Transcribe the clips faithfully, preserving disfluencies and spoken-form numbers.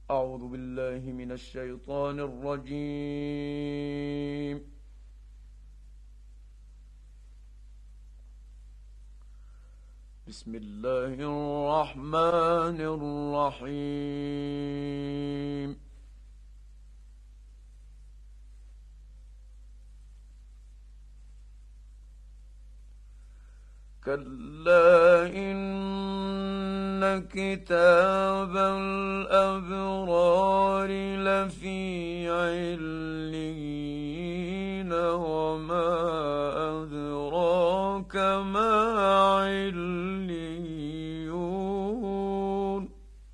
أعوذ بالله من الشيطان الرجيم. بسم الله الرحمن الرحيم. كلا إن كتاب الأبرار لفي عليين وما أدراك ما عليون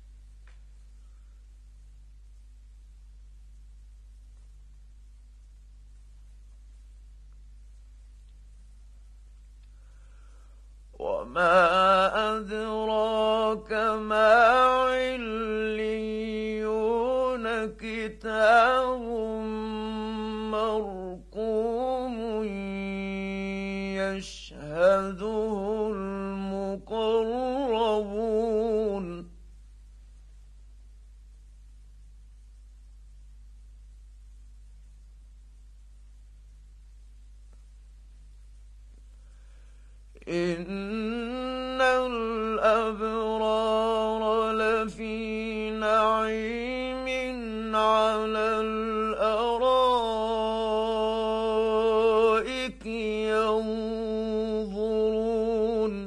وما أدراك ما عليون كتاب مرقوم يشهده المقربون إن الأبرار لفي نعيم على الأرائك ينظرون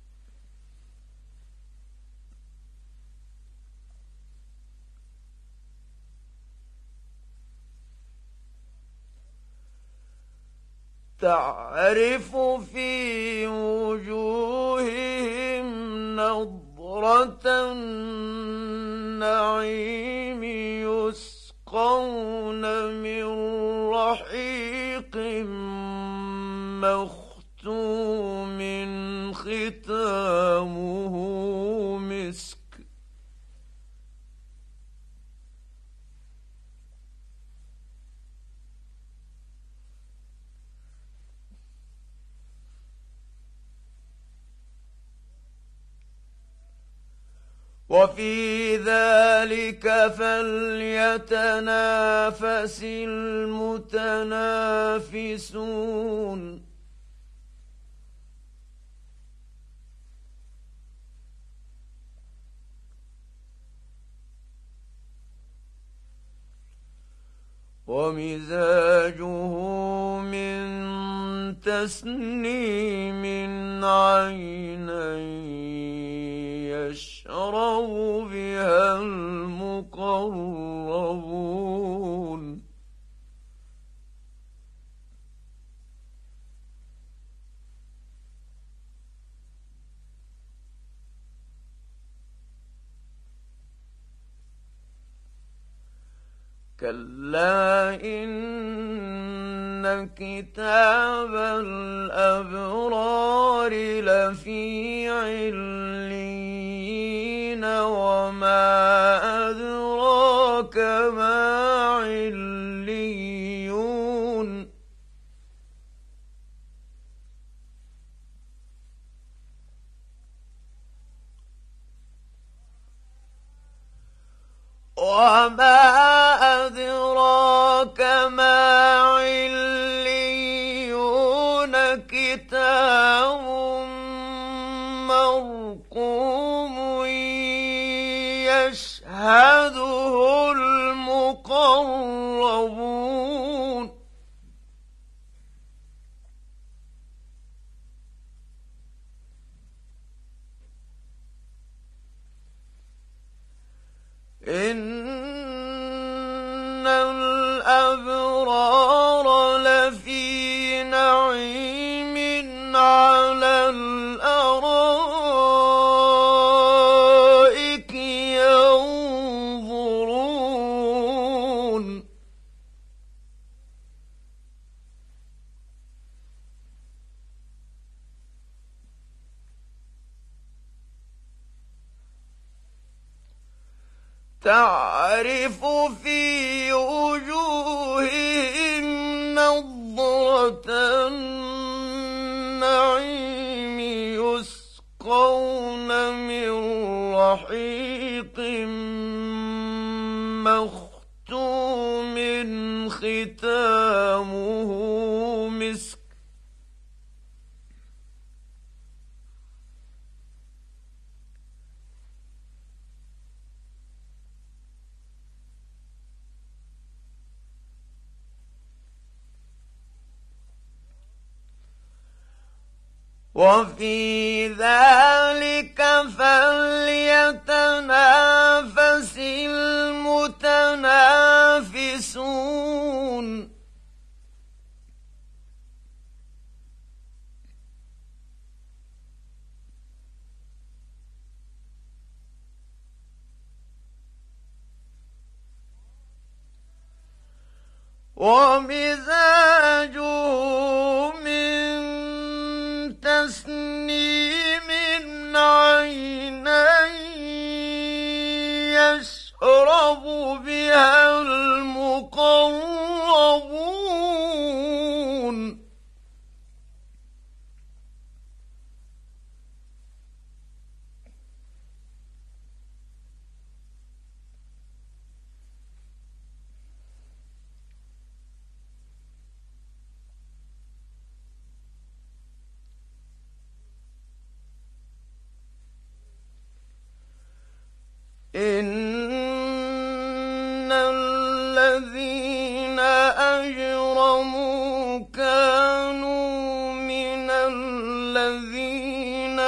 تعرف في وجوههم نضرة النعيم يسقون من رحيق مختوم ختامه مسك وفي ذلك فليتنافس المتنافسون ومزاجه من تسنيم عينا يشرب بها المقربون كلا إن كتاب الأبرار لفي عليين وما أدراك ما عليون وما أدراك ما عليون كتاب مرقوم يشهده المقربون إن الأبرار لفي نعيم على الأرائك ينظرون تعرف في وجوههم نضرة النعيم يسقون من رحيق ختامه مسك وفي ذلك فليتنافس المتنافسون ومزاجه من تسنيم عينا يشرب بها المقربون إن الذين أجرموا كانوا من الذين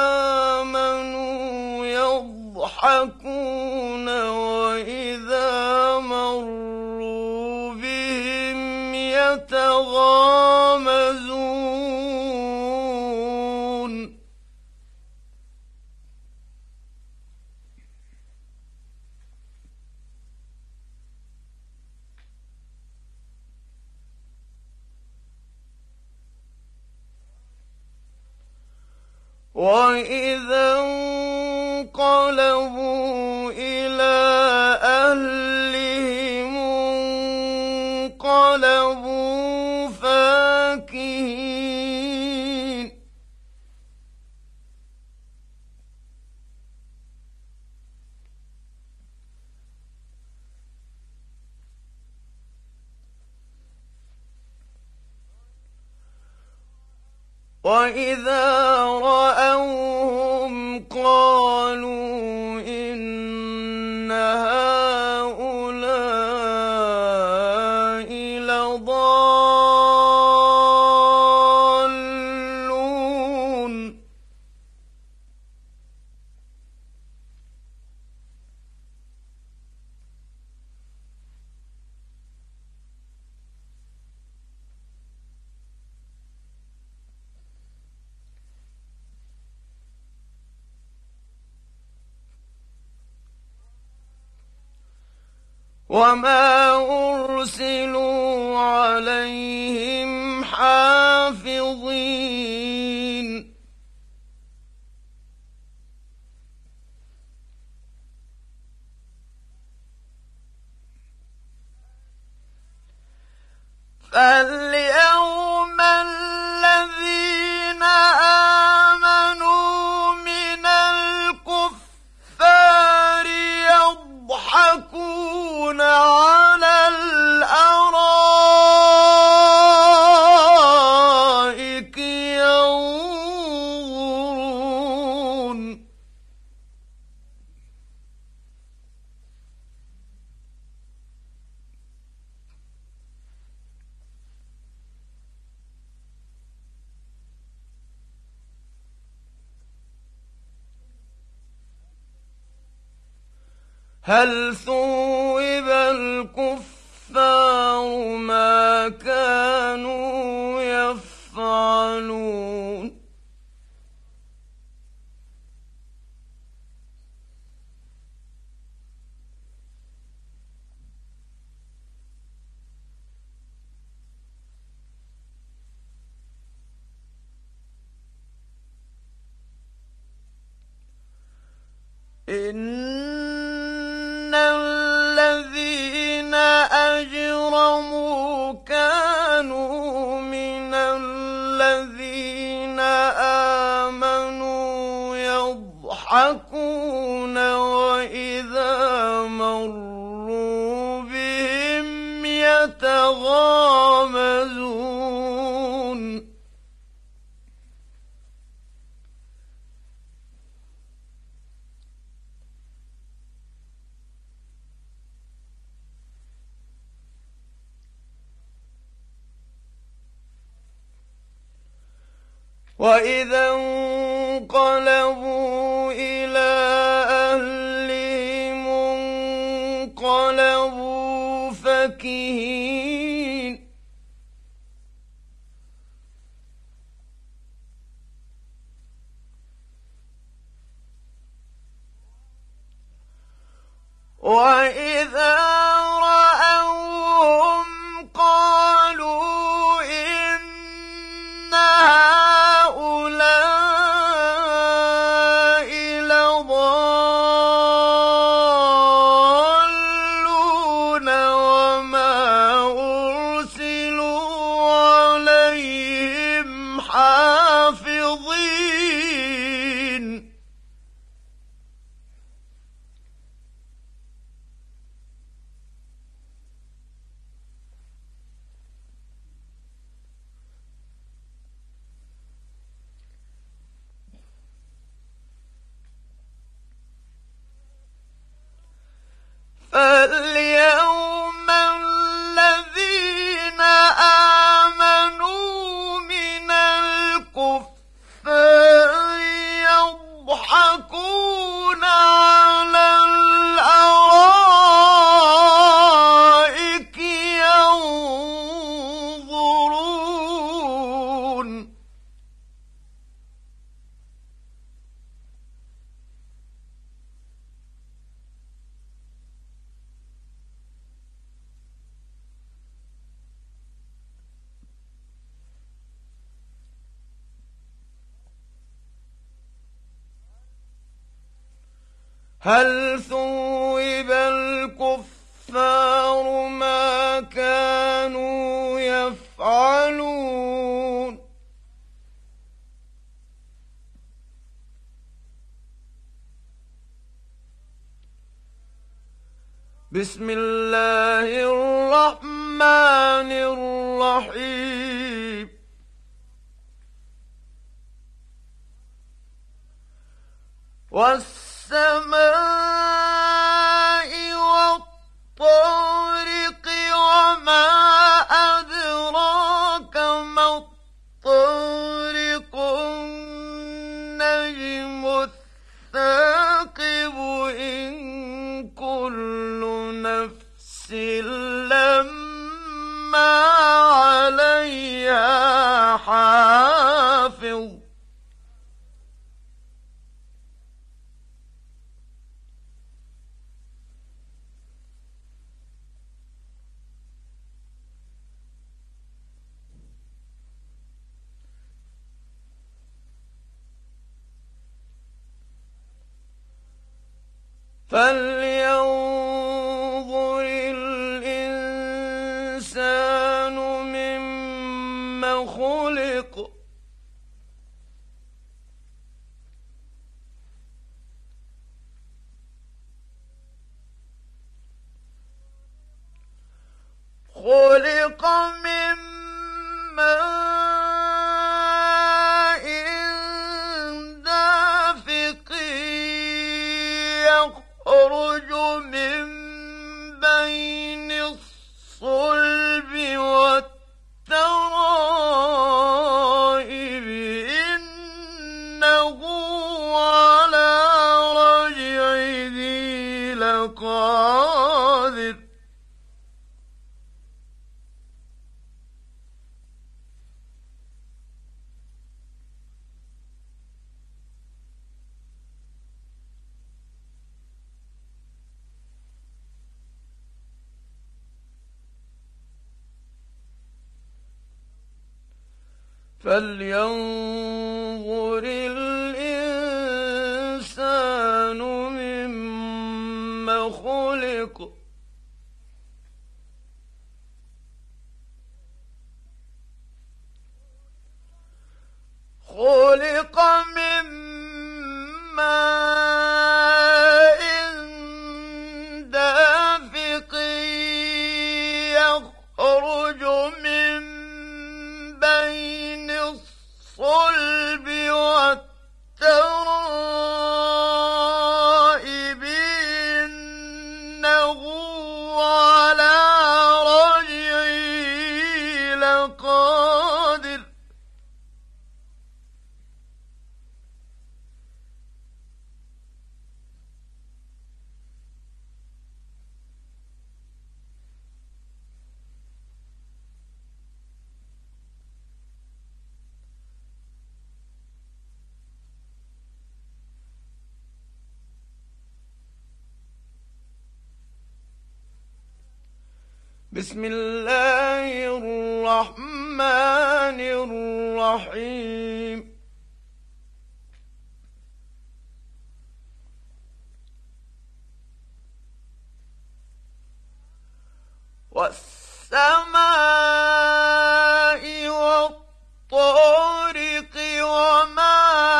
آمنوا يضحكون وإذا مروا بهم يتغامزون وإذا انقلبوا إلى أهلهم انقلبوا فاكهين وإذا رأوهم قالوا إن هؤلاء لضالون وما أرسلوا عليهم حافظين فاليوم الذين آمنوا من الكفار يضحكون على الأرائك ينظرون هل ثوب الكفار ما كانوا يفعلون إن الذين أجرموا كانوا من الذين آمنوا يضحكون وإذا مروا بهم يتغامزون وإذا انقلبوا إلى أهلهم انقلبوا فكهين وإذا رأوهم قالوا إن هؤلاء لضالون وما أرسلوا عليهم حافظين فاليوم الذين آمنوا من الكفار يضحكون على الأرائك ينظرون هل ثوب الكفار ما كانوا يفعلون بسم الله الرحمن الرحيم والسماء والطارق وما أدراك ما الطارق النجم الثاقب إن كل نفس لما عليها حافظ فلينظر الإنسان مما خلق خلق من ماء دافق يخرج من بين الصلب والترائب إنه على رجعه لقادر فلينظر الإنسان مما خلق خلق من ماء دافق يخرج من بين الصلب والترائب إنه بسم الله الرحمن الرحيم والسماء والطارق وما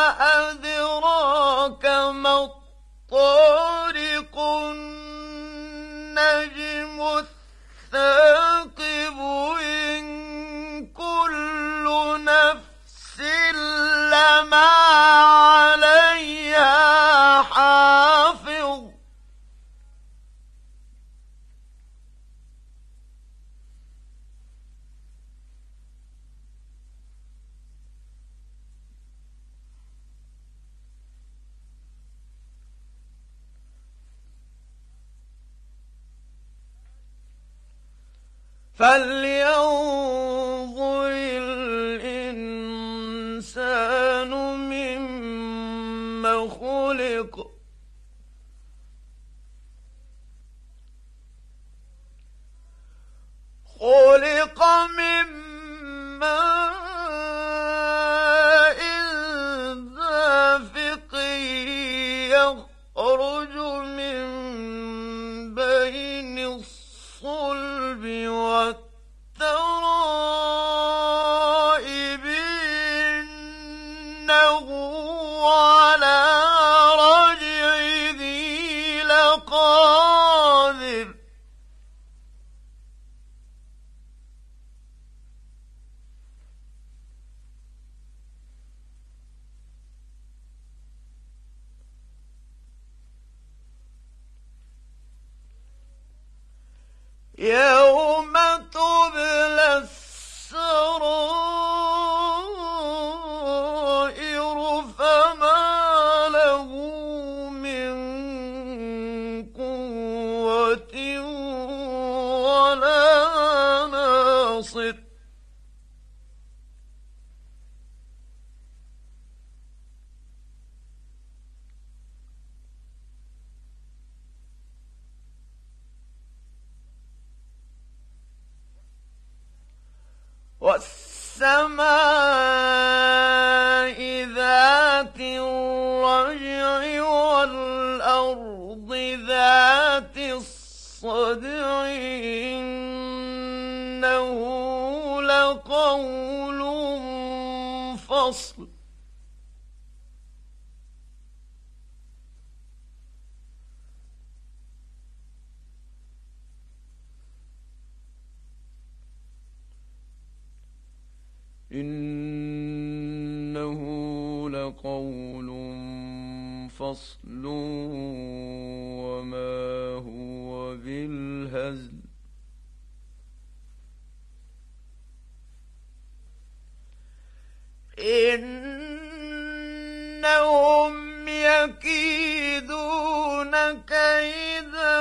أدراك ما الطارق النجم الثاقب إن كل نفس لما عليها حافظ فلينظر الإنسان مما خلق خلق من ماء دافق يخرج من بين الصلب والترائب إنه على رجعه لقادر يوم تبلى السرائر فما له من قوة ولا ناصر والسماء ذات الرجع والأرض ذات الصدع إنه لقول فصل إنه لقول فصل وما هو بالهزل إنهم يكيدون كيدا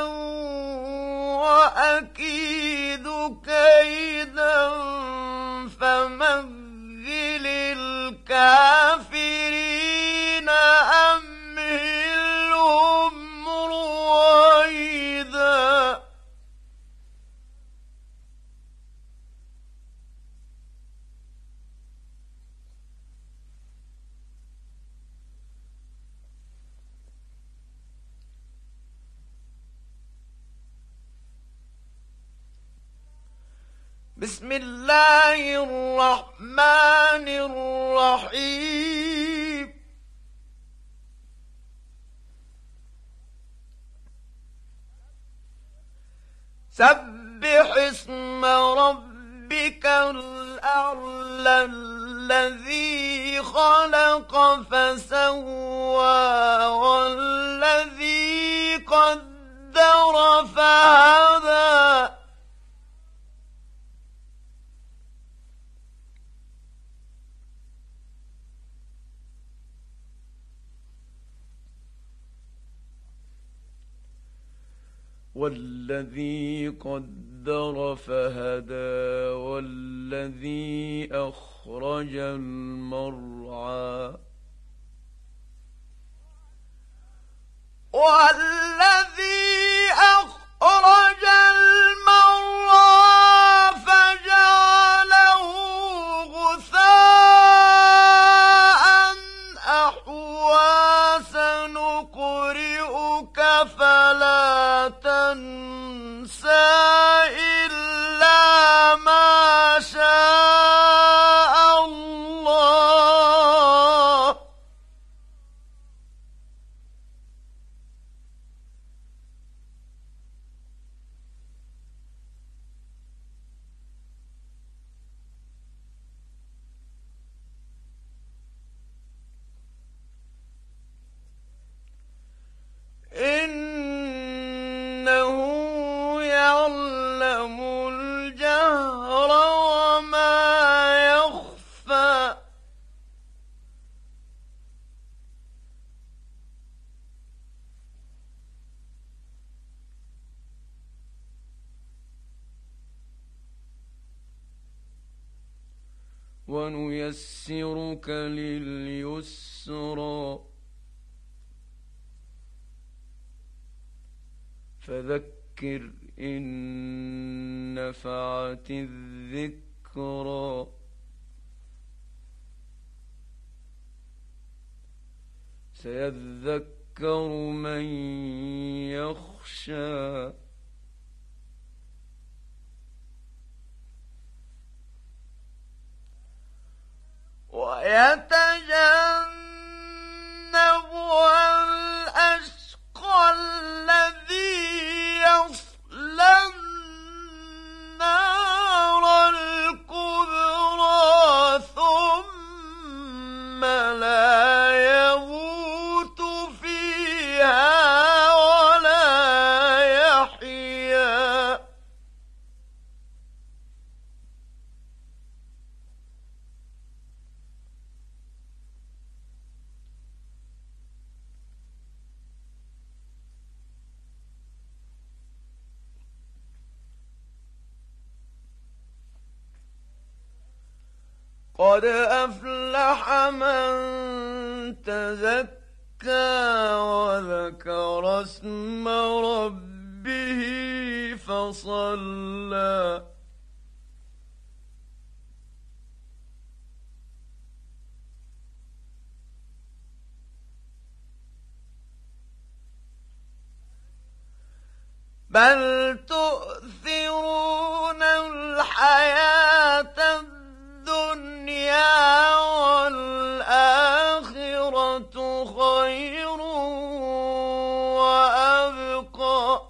وأكيد كيدا فمهل الكافرين أمهلهم رويدا بسم الله الرحمن الرحيم سبح اسم ربك الأعلى الذي خلق فسوى والذي قدر فهدى والذي قدر فهدى والذي أخرج المرعى والذي أخرج المرعى فلا تنسى إلا ما شاء الله إنه يعلم الجهر وما يخفى ونيسرك لليسرى فذكر إن نفعت الذكرى سيذكر من يخشى ويتجنبها الأشقى الذي يصلى النار الكبرى ثم لا يموت فيها ولا يحيا قد أفلح من تزكى وذكر اسم ربه فصلى بل تؤثرون الحياة الدنيا والآخرة خير وأبقى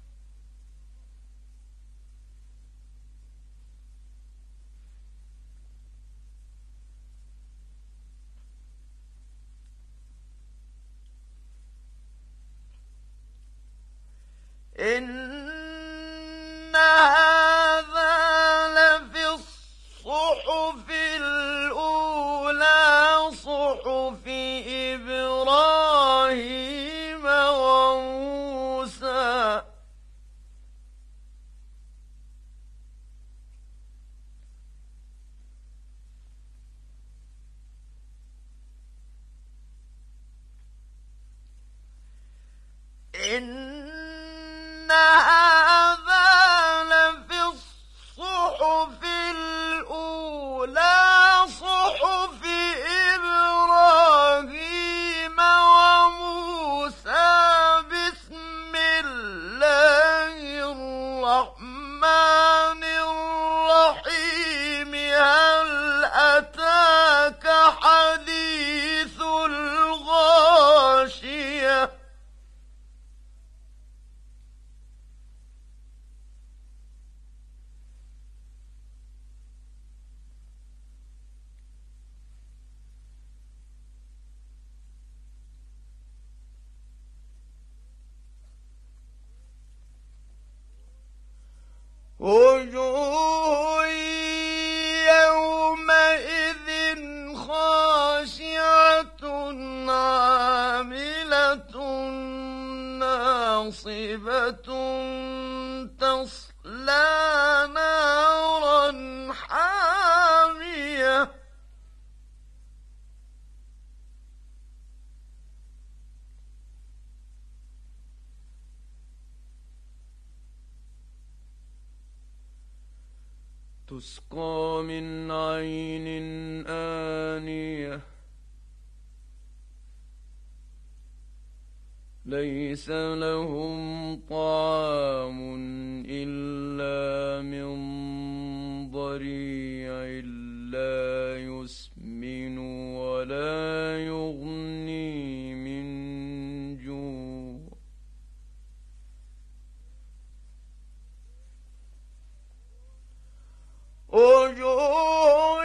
إن هذا لفي الصحف الأولى صحف إبراهيم وموسى إن هذا لفي الصحف الأولى صحف إبراهيم وموسى بسم الله الرحمن الرحيم هل أتاك حديث الغاشية وجوه يومئذ خاشعة عاملة ناصبة تصلى نارا حامية تسقى من عين آنية ليس لهم طعام إلا من ضريع لا يسمن ولا يغني من جوع وجوه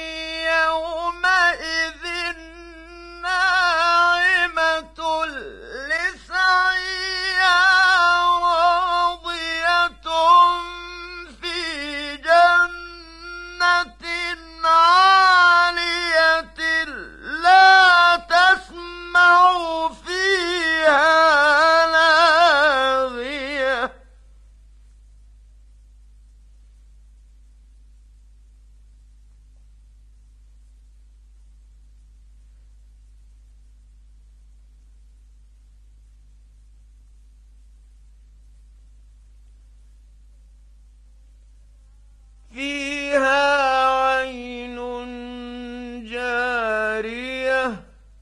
يومئذ ناعمة لسعيها راضية في جنة عالية لا تسمع فيها لاغية فيها عين جارية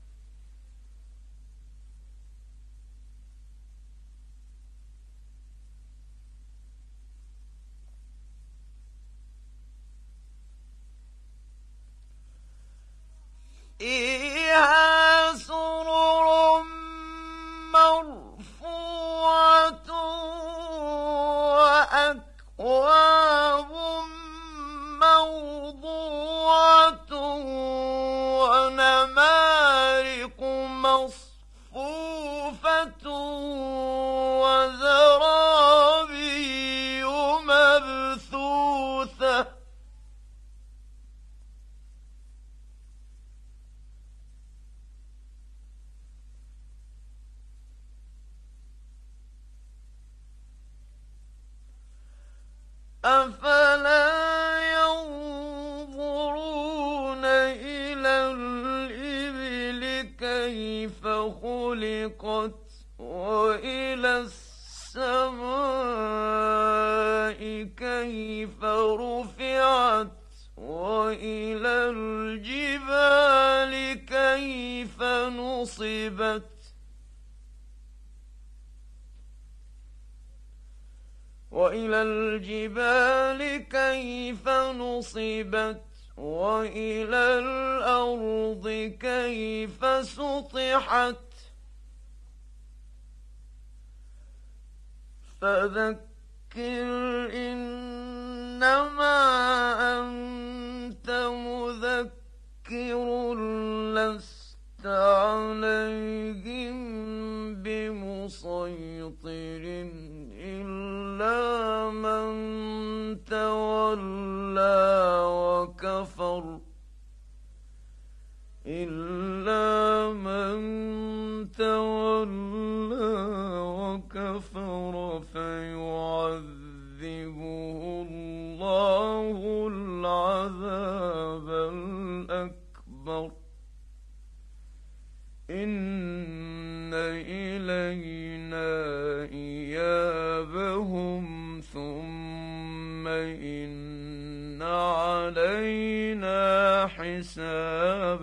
فيها سرر مرفوعة وأكواب موضوعة ونمارق مصفوفة وزرابي مبثوثة أفلا ينظرون إلى الإبل كيف خلقت وإلى السماء كيف رفعت وإلى الجبال كيف نصبت وإلى الجبال كيف نصبت وإلى الأرض كيف سطحت فذكر إنما أنت مذكر لست عليهم بمسيطر إلا من تولى وكفر إلا من تولى وكفر فيعذبه الله العذاب الأكبر إن إلينا إيابهم ثم إن علينا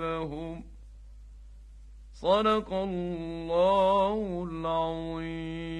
حسابهم صدق الله العظيم.